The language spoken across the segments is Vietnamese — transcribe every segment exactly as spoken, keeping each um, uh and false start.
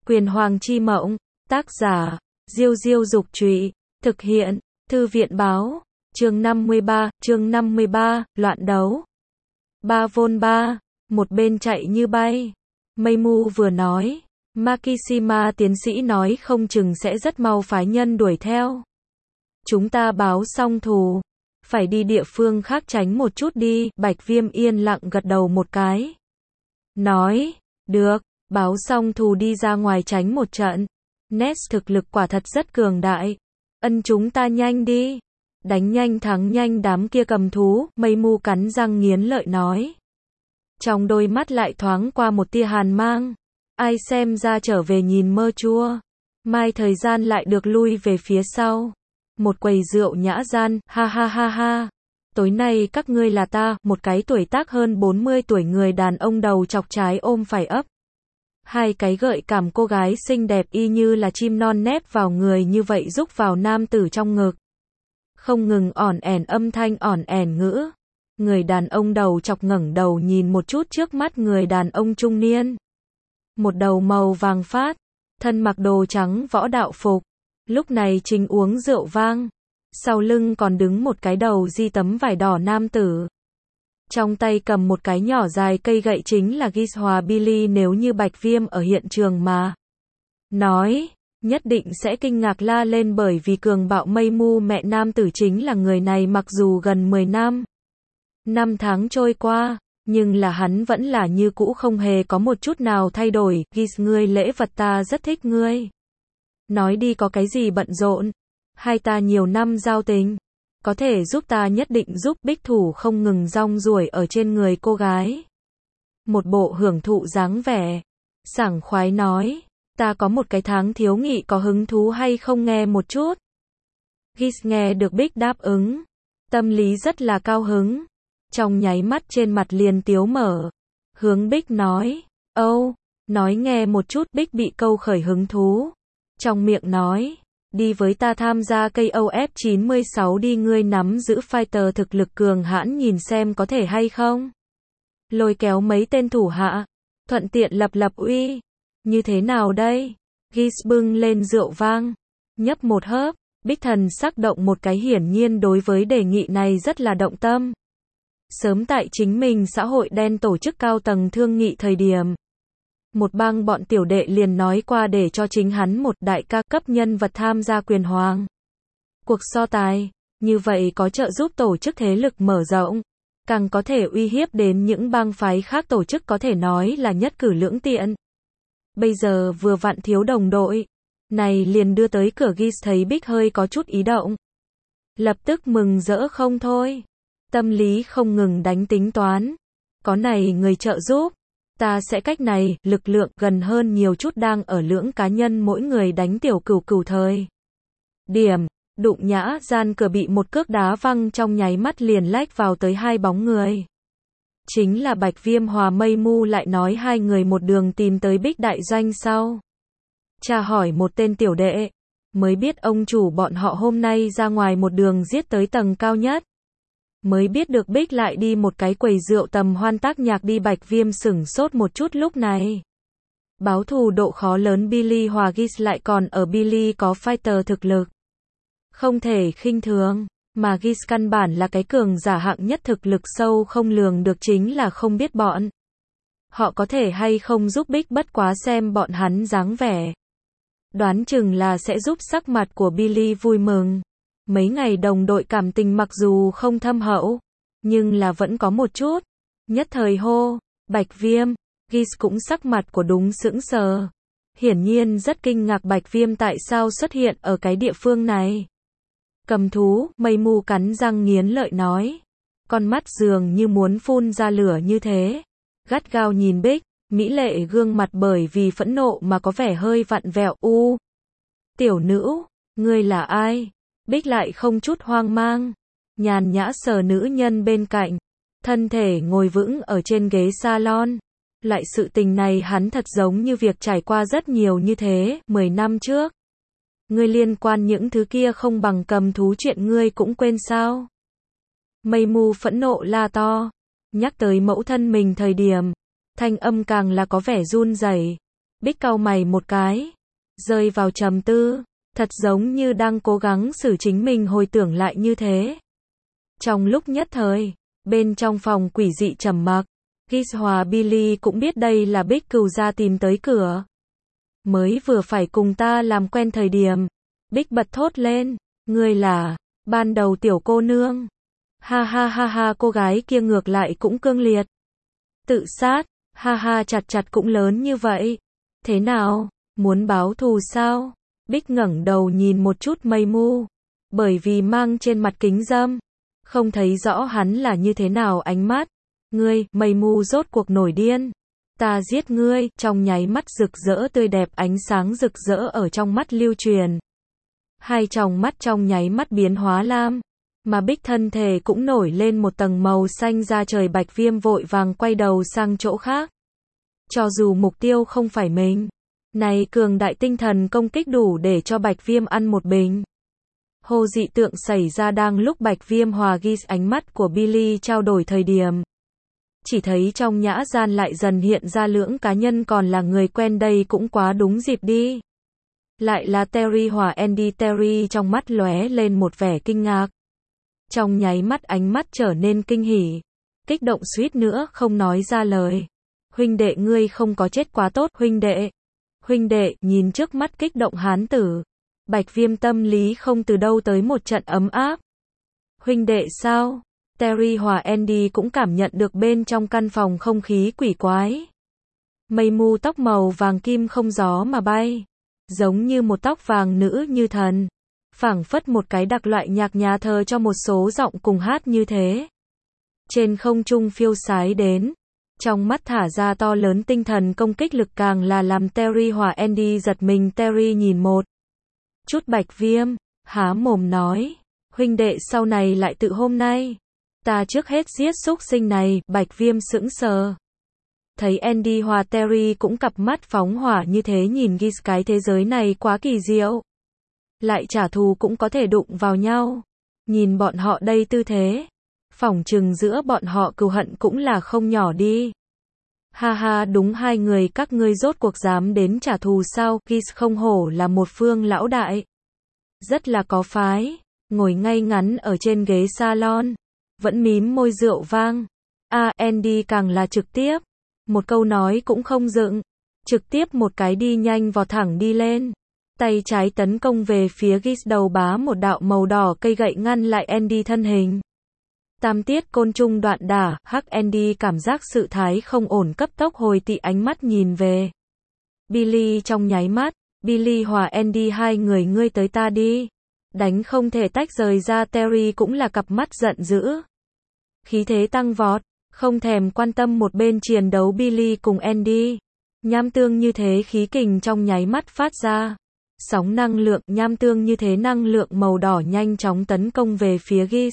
Quyền Hoàng chi mộng, tác giả, Diêu Diêu Dục Trụy, thực hiện, Thư viện Báo, chương năm mươi ba, chương năm mươi ba, loạn đấu. Ba vôn ba, một bên chạy như bay. Meimu vừa nói, Makishima tiến sĩ nói không chừng sẽ rất mau phái nhân đuổi theo. Chúng ta báo xong thù, phải đi địa phương khác tránh một chút đi, Bạch Viêm yên lặng gật đầu một cái. Nói, được, báo xong thù đi ra ngoài tránh một trận. Ness thực lực quả thật rất cường đại. Ân chúng ta nhanh đi. Đánh nhanh thắng nhanh đám kia cầm thú, Meimu cắn răng nghiến lợi nói. Trong đôi mắt lại thoáng qua một tia hàn mang. Ai xem ra trở về nhìn mơ chua. Mai thời gian lại được lui về phía sau. Một quầy rượu nhã gian, ha ha ha ha. Tối nay các ngươi là ta, một cái tuổi tác hơn bốn mươi tuổi người đàn ông đầu chọc trái ôm phải ấp. Hai cái gợi cảm cô gái xinh đẹp y như là chim non nép vào người như vậy rúc vào nam tử trong ngực. Không ngừng ỏn ẻn âm thanh ỏn ẻn ngữ. Người đàn ông đầu chọc ngẩng đầu nhìn một chút trước mắt người đàn ông trung niên. Một đầu màu vàng phát, thân mặc đồ trắng võ đạo phục. Lúc này chính uống rượu vang. Sau lưng còn đứng một cái đầu di tấm vải đỏ nam tử. Trong tay cầm một cái nhỏ dài cây gậy chính là Gis hòa Billy nếu như Bạch Viêm ở hiện trường mà. Nói, nhất định sẽ kinh ngạc la lên bởi vì cường bạo Meimu mẹ nam tử chính là người này mặc dù gần mười năm. Năm tháng trôi qua, nhưng là hắn vẫn là như cũ không hề có một chút nào thay đổi. Gis ngươi lễ vật ta rất thích ngươi. Nói đi có cái gì bận rộn. Hai ta nhiều năm giao tình. Có thể giúp ta nhất định giúp. Bích thủ không ngừng rong ruổi ở trên người cô gái. Một bộ hưởng thụ dáng vẻ. Sảng khoái nói. Ta có một cái tháng thiếu nghị có hứng thú hay không nghe một chút. Gis nghe được Bích đáp ứng. Tâm lý rất là cao hứng. Trong nháy mắt trên mặt liền tiếu mở. Hướng Bích nói. Âu, nói nghe một chút. Bích bị câu khởi hứng thú. Trong miệng nói. Đi với ta tham gia cây O F chín mươi sáu đi ngươi nắm giữ fighter thực lực cường hãn nhìn xem có thể hay không. Lôi kéo mấy tên thủ hạ. Thuận tiện lập lập uy. Như thế nào đây? Gis bưng lên rượu vang. Nhấp một hớp. Bích thần sắc động một cái hiển nhiên đối với đề nghị này rất là động tâm. Sớm tại chính mình xã hội đen tổ chức cao tầng thương nghị thời điểm. Một bang bọn tiểu đệ liền nói qua để cho chính hắn một đại ca cấp nhân vật tham gia quyền hoàng. Cuộc so tài, như vậy có trợ giúp tổ chức thế lực mở rộng, càng có thể uy hiếp đến những bang phái khác tổ chức có thể nói là nhất cử lưỡng tiện. Bây giờ vừa vặn thiếu đồng đội, này liền đưa tới cửa Gis thấy Bích hơi có chút ý động. Lập tức mừng rỡ không thôi, tâm lý không ngừng đánh tính toán, có này người trợ giúp. Ta sẽ cách này, lực lượng gần hơn nhiều chút đang ở lưỡng cá nhân mỗi người đánh tiểu cửu cửu thời. Điểm, đụng nhã gian cửa bị một cước đá văng trong nháy mắt liền lách vào tới hai bóng người. Chính là Bạch Viêm hòa Meimu lại nói hai người một đường tìm tới Bích đại doanh sau. Tra hỏi một tên tiểu đệ, mới biết ông chủ bọn họ hôm nay ra ngoài một đường giết tới tầng cao nhất. Mới biết được Bích lại đi một cái quầy rượu tầm hoan tác nhạc đi. Bạch Viêm sửng sốt một chút lúc này. Báo thù độ khó lớn Billy hòa Gis lại còn ở Billy có fighter thực lực. Không thể khinh thường, mà Gis căn bản là cái cường giả hạng nhất thực lực sâu không lường được chính là không biết bọn. Họ có thể hay không giúp Bích bất quá xem bọn hắn dáng vẻ. Đoán chừng là sẽ giúp sắc mặt của Billy vui mừng. Mấy ngày đồng đội cảm tình mặc dù không thâm hậu, nhưng là vẫn có một chút. Nhất thời hô, Bạch Viêm, Gis cũng sắc mặt của đúng sững sờ. Hiển nhiên rất kinh ngạc Bạch Viêm tại sao xuất hiện ở cái địa phương này. Cầm thú, Meimu cắn răng nghiến lợi nói. Con mắt dường như muốn phun ra lửa như thế. Gắt gao nhìn Bích, mỹ lệ gương mặt bởi vì phẫn nộ mà có vẻ hơi vặn vẹo. U, tiểu nữ, ngươi là ai? Bích lại không chút hoang mang, nhàn nhã sờ nữ nhân bên cạnh, thân thể ngồi vững ở trên ghế salon. Loại sự tình này hắn thật giống như việc trải qua rất nhiều như thế, mười năm trước. Ngươi liên quan những thứ kia không bằng cầm thú chuyện ngươi cũng quên sao? Meimu phẫn nộ la to, nhắc tới mẫu thân mình thời điểm, thanh âm càng là có vẻ run rẩy. Bích cau mày một cái, rơi vào trầm tư, thật giống như đang cố gắng xử chính mình hồi tưởng lại như thế. Trong lúc nhất thời, bên trong phòng quỷ dị trầm mặc, Gis hòa Billy cũng biết đây là Bích Cừu gia tìm tới cửa. Mới vừa phải cùng ta làm quen thời điểm, Bích bật thốt lên, ngươi là, ban đầu tiểu cô nương. Ha ha ha ha, cô gái kia ngược lại cũng cương liệt. Tự sát, ha ha, chặt chặt cũng lớn như vậy. Thế nào, muốn báo thù sao? Bích ngẩng đầu nhìn một chút mây mu, bởi vì mang trên mặt kính râm, không thấy rõ hắn là như thế nào ánh mắt. Ngươi, mây mu rốt cuộc nổi điên. Ta giết ngươi, trong nháy mắt rực rỡ tươi đẹp, ánh sáng rực rỡ ở trong mắt lưu truyền. Hai tròng mắt trong nháy mắt biến hóa lam, mà Bích thân thể cũng nổi lên một tầng màu xanh da trời. Bạch Viêm vội vàng quay đầu sang chỗ khác. Cho dù mục tiêu không phải mình, này cường đại tinh thần công kích đủ để cho Bạch Viêm ăn một bình. Hồ dị tượng xảy ra đang lúc Bạch Viêm hòa Gis ánh mắt của Billy trao đổi thời điểm. Chỉ thấy trong nhã gian lại dần hiện ra lưỡng cá nhân còn là người quen, đây cũng quá đúng dịp đi. Lại là Terry hòa Andy. Terry trong mắt lóe lên một vẻ kinh ngạc. Trong nháy mắt ánh mắt trở nên kinh hỉ, kích động suýt nữa không nói ra lời. Huynh đệ, ngươi không có chết quá tốt, huynh đệ. Huynh đệ, nhìn trước mắt kích động hán tử, Bạch Viêm tâm lý không từ đâu tới một trận ấm áp. Huynh đệ sao? Terry hòa Andy cũng cảm nhận được bên trong căn phòng không khí quỷ quái. Mây mu tóc màu vàng kim không gió mà bay, giống như một tóc vàng nữ như thần, phảng phất một cái đặc loại nhạc nhà thờ cho một số giọng cùng hát như thế. Trên không trung phiêu sái đến, trong mắt thả ra to lớn tinh thần công kích lực, càng là làm Terry hòa Andy giật mình. Terry nhìn một chút Bạch Viêm, há mồm nói, huynh đệ sau này lại tự hôm nay, ta trước hết giết súc sinh này. Bạch Viêm sững sờ. Thấy Andy hòa Terry cũng cặp mắt phóng hỏa như thế nhìn Gis, cái thế giới này quá kỳ diệu. Lại trả thù cũng có thể đụng vào nhau. Nhìn bọn họ đây tư thế, phỏng chừng giữa bọn họ cừu hận cũng là không nhỏ đi. Ha ha, đúng, hai người các ngươi rốt cuộc dám đến trả thù sao? Gis không hổ là một phương lão đại, rất là có phái, ngồi ngay ngắn ở trên ghế salon, vẫn mím môi rượu vang. A à, Andy càng là trực tiếp, một câu nói cũng không dựng, trực tiếp một cái đi nhanh vọt thẳng đi lên, tay trái tấn công về phía Gis, đầu bá một đạo màu đỏ cây gậy ngăn lại Andy thân hình. Tam tiết côn trùng đoạn đả, hắc. Andy cảm giác sự thái không ổn, cấp tốc hồi tị ánh mắt nhìn về Billy. Trong nháy mắt, Billy hòa Andy, hai người ngươi tới ta đi, đánh không thể tách rời ra. Terry cũng là cặp mắt giận dữ, khí thế tăng vọt, không thèm quan tâm một bên chiến đấu Billy cùng Andy. Nham tương như thế khí kình trong nháy mắt phát ra, sóng năng lượng nham tương như thế năng lượng màu đỏ nhanh chóng tấn công về phía Gis.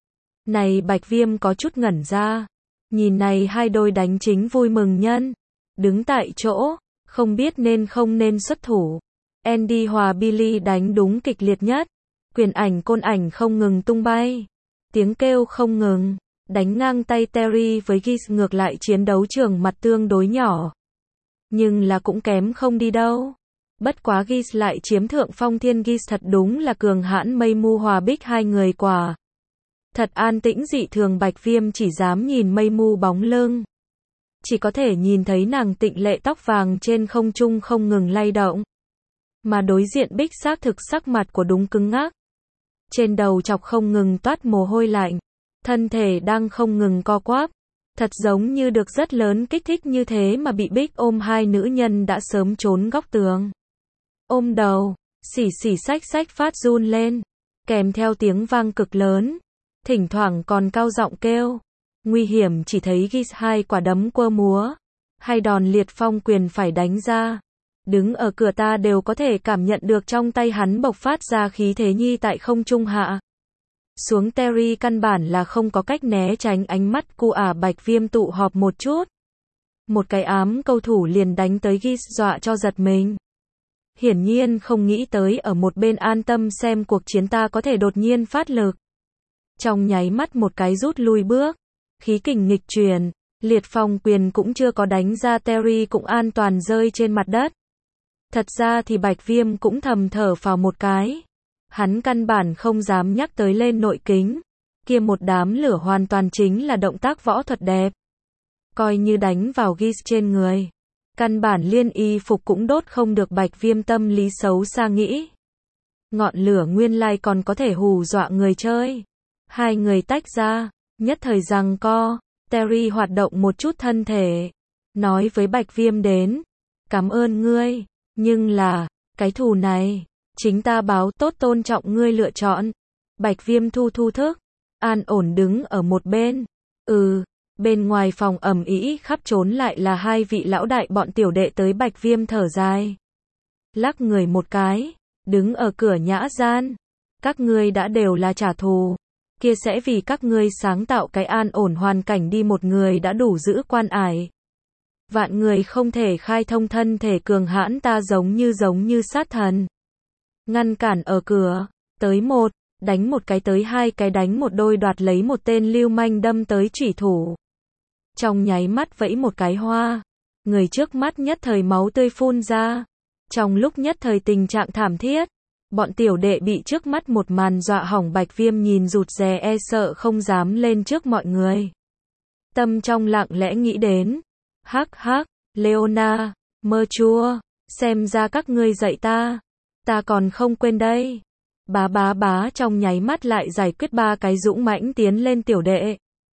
Này Bạch Viêm có chút ngẩn ra, nhìn này hai đôi đánh chính vui mừng nhân, đứng tại chỗ, không biết nên không nên xuất thủ. Andy hòa Billy đánh đúng kịch liệt nhất, quyền ảnh côn ảnh không ngừng tung bay, tiếng kêu không ngừng, đánh ngang tay. Terry với Gis ngược lại chiến đấu trường mặt tương đối nhỏ, nhưng là cũng kém không đi đâu. Bất quá Gis lại chiếm thượng phong. Thiên Gis thật đúng là cường hãn. Mây mu hòa Bích hai người quả thật an tĩnh dị thường. Bạch Viêm chỉ dám nhìn mây mu bóng lưng, chỉ có thể nhìn thấy nàng tịnh lệ tóc vàng trên không trung không ngừng lay động. Mà đối diện Bích xác thực sắc mặt của đúng cứng ngắc, trên đầu chọc không ngừng toát mồ hôi lạnh, thân thể đang không ngừng co quắp, thật giống như được rất lớn kích thích như thế mà bị Bích ôm. Hai nữ nhân đã sớm trốn góc tường, ôm đầu, xỉ xỉ xách xách phát run lên, kèm theo tiếng vang cực lớn, thỉnh thoảng còn cao giọng kêu nguy hiểm. Chỉ thấy Gis hai quả đấm quơ múa, hai đòn liệt phong quyền phải đánh ra, đứng ở cửa ta đều có thể cảm nhận được trong tay hắn bộc phát ra khí thế nhi tại không trung hạ xuống. Terry căn bản là không có cách né tránh ánh mắt cu ả. Bạch Viêm tụ họp một chút, một cái ám cầu thủ liền đánh tới Gis, dọa cho giật mình. Hiển nhiên không nghĩ tới ở một bên an tâm xem cuộc chiến ta có thể đột nhiên phát lực. Trong nháy mắt một cái rút lui bước, khí kình nghịch truyền, liệt phong quyền cũng chưa có đánh ra. Terry cũng an toàn rơi trên mặt đất. Thật ra thì Bạch Viêm cũng thầm thở phào một cái. Hắn căn bản không dám nhắc tới lên nội kính. Kia một đám lửa hoàn toàn chính là động tác võ thuật đẹp. Coi như đánh vào gis trên người. Căn bản liên y phục cũng đốt không được. Bạch Viêm tâm lý xấu xa nghĩ. Ngọn lửa nguyên lai còn có thể hù dọa người chơi. Hai người tách ra, nhất thời giằng co. Terry hoạt động một chút thân thể. Nói với Bạch Viêm đến. Cảm ơn ngươi. Nhưng là, cái thù này, chính ta báo tốt tôn trọng ngươi lựa chọn. Bạch Viêm thu thu thức. An ổn đứng ở một bên. Ừ, bên ngoài phòng ầm ĩ khắp trốn lại là hai vị lão đại bọn tiểu đệ tới. Bạch Viêm thở dài. Lắc người một cái. Đứng ở cửa nhã gian. Các ngươi đã đều là trả thù. Kia sẽ vì các ngươi sáng tạo cái an ổn hoàn cảnh đi. Một người đã đủ giữ quan ải. Vạn người không thể khai thông thân thể cường hãn ta giống như giống như sát thần. Ngăn cản ở cửa. Tới một, đánh một cái tới hai cái đánh một đôi đoạt lấy một tên lưu manh đâm tới chủy thủ. Trong nháy mắt vẫy một cái hoa. Người trước mắt nhất thời máu tươi phun ra. Trong lúc nhất thời tình trạng thảm thiết. Bọn tiểu đệ bị trước mắt một màn dọa hỏng. Bạch Viêm nhìn rụt rè e sợ không dám lên trước mọi người. Tâm trong lặng lẽ nghĩ đến. Hắc hắc, Leona, mơ chua, xem ra các ngươi dạy ta. Ta còn không quên đây. Bá bá bá trong nháy mắt lại giải quyết ba cái dũng mãnh tiến lên tiểu đệ.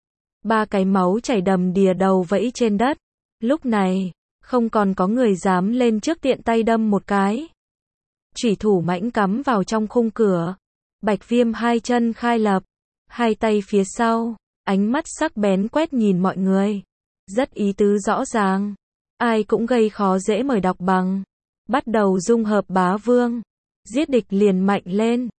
Ba cái máu chảy đầm đìa đầu vẫy trên đất. Lúc này, không còn có người dám lên trước tiện tay đâm một cái. Chủy thủ mãnh cắm vào trong khung cửa. Bạch Viêm hai chân khai lập, hai tay phía sau, ánh mắt sắc bén quét nhìn mọi người. Rất ý tứ rõ ràng. Ai cũng gây khó dễ mời đọc bằng. Bắt đầu dung hợp bá vương. Giết địch liền mạnh lên.